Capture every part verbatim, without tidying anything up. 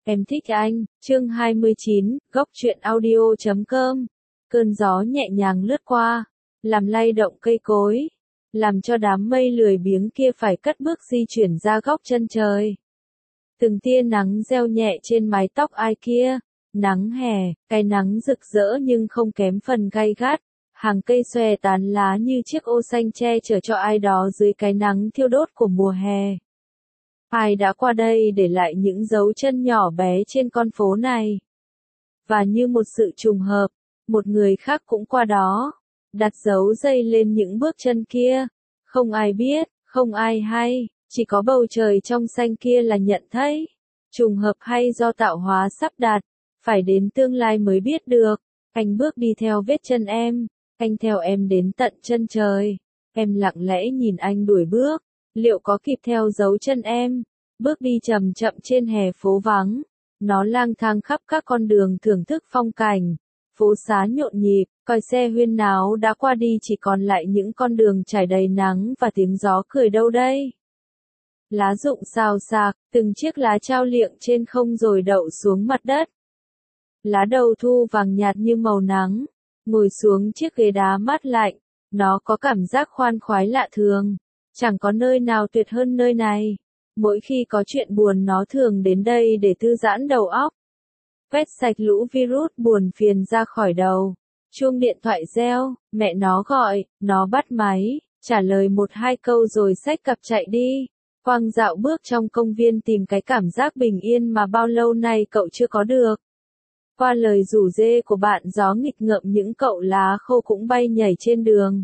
Em thích anh, chương hai mươi chín, góc truyện audio chấm com. Cơn gió nhẹ nhàng lướt qua, làm lay động cây cối, làm cho đám mây lười biếng kia phải cất bước di chuyển ra góc chân trời. Từng tia nắng reo nhẹ trên mái tóc ai kia, nắng hè, cái nắng rực rỡ nhưng không kém phần gay gắt, hàng cây xòe tán lá như chiếc ô xanh che chở cho ai đó dưới cái nắng thiêu đốt của mùa hè. Ai đã qua đây để lại những dấu chân nhỏ bé trên con phố này? Và như một sự trùng hợp, một người khác cũng qua đó, đặt dấu giây lên những bước chân kia. Không ai biết, không ai hay, chỉ có bầu trời trong xanh kia là nhận thấy. Trùng hợp hay do tạo hóa sắp đặt, phải đến tương lai mới biết được. Anh bước đi theo vết chân em, anh theo em đến tận chân trời. Em lặng lẽ nhìn anh đuổi bước. Liệu có kịp theo dấu chân em, bước đi chậm chậm trên hè phố vắng, nó lang thang khắp các con đường thưởng thức phong cảnh, phố xá nhộn nhịp, còi xe huyên náo đã qua đi chỉ còn lại những con đường trải đầy nắng và tiếng gió cười đâu đây. Lá rụng xào xạc, từng chiếc lá trao liệng trên không rồi đậu xuống mặt đất. Lá đầu thu vàng nhạt như màu nắng, ngồi xuống chiếc ghế đá mát lạnh, nó có cảm giác khoan khoái lạ thường. Chẳng có nơi nào tuyệt hơn nơi này. Mỗi khi có chuyện buồn nó thường đến đây để thư giãn đầu óc. Quét sạch lũ virus buồn phiền ra khỏi đầu. Chuông điện thoại reo, mẹ nó gọi, nó bắt máy, trả lời một hai câu rồi xách cặp chạy đi. Quang dạo bước trong công viên tìm cái cảm giác bình yên mà bao lâu nay cậu chưa có được. Qua lời rủ rê của bạn gió nghịch ngợm những cậu lá khô cũng bay nhảy trên đường.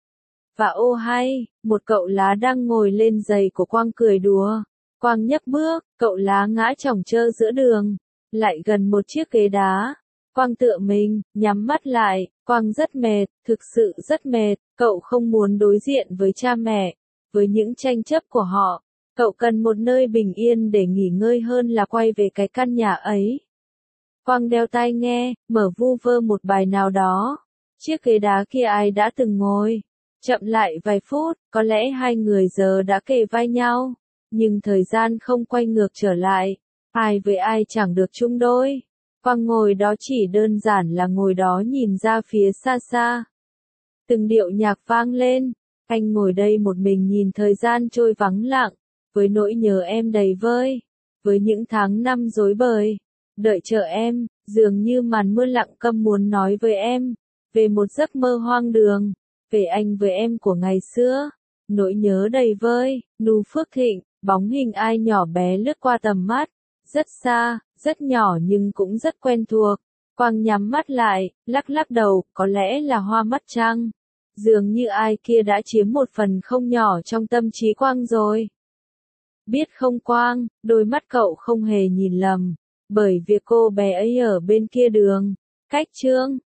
Và ô hay, một cậu lá đang ngồi lên giày của Quang cười đùa. Quang nhấc bước, cậu lá ngã chỏng trơ giữa đường, lại gần một chiếc ghế đá. Quang tựa mình, nhắm mắt lại, Quang rất mệt, thực sự rất mệt, cậu không muốn đối diện với cha mẹ, với những tranh chấp của họ. Cậu cần một nơi bình yên để nghỉ ngơi hơn là quay về cái căn nhà ấy. Quang đeo tai nghe, mở vu vơ một bài nào đó. Chiếc ghế đá kia ai đã từng ngồi. Chậm lại vài phút, có lẽ hai người giờ đã kề vai nhau, nhưng thời gian không quay ngược trở lại, ai với ai chẳng được chung đôi. Quang ngồi đó chỉ đơn giản là ngồi đó nhìn ra phía xa xa. Từng điệu nhạc vang lên, anh ngồi đây một mình nhìn thời gian trôi vắng lặng, với nỗi nhớ em đầy vơi, với những tháng năm rối bời, đợi chờ em, dường như màn mưa lặng câm muốn nói với em, về một giấc mơ hoang đường. Về anh với em của ngày xưa, nỗi nhớ đầy vơi, Nu Phước Thịnh, bóng hình ai nhỏ bé lướt qua tầm mắt, rất xa, rất nhỏ nhưng cũng rất quen thuộc. Quang nhắm mắt lại, lắc lắc đầu, có lẽ là hoa mắt trăng. Dường như ai kia đã chiếm một phần không nhỏ trong tâm trí Quang rồi. Biết không Quang, đôi mắt cậu không hề nhìn lầm, bởi việc cô bé ấy ở bên kia đường, cách Trương,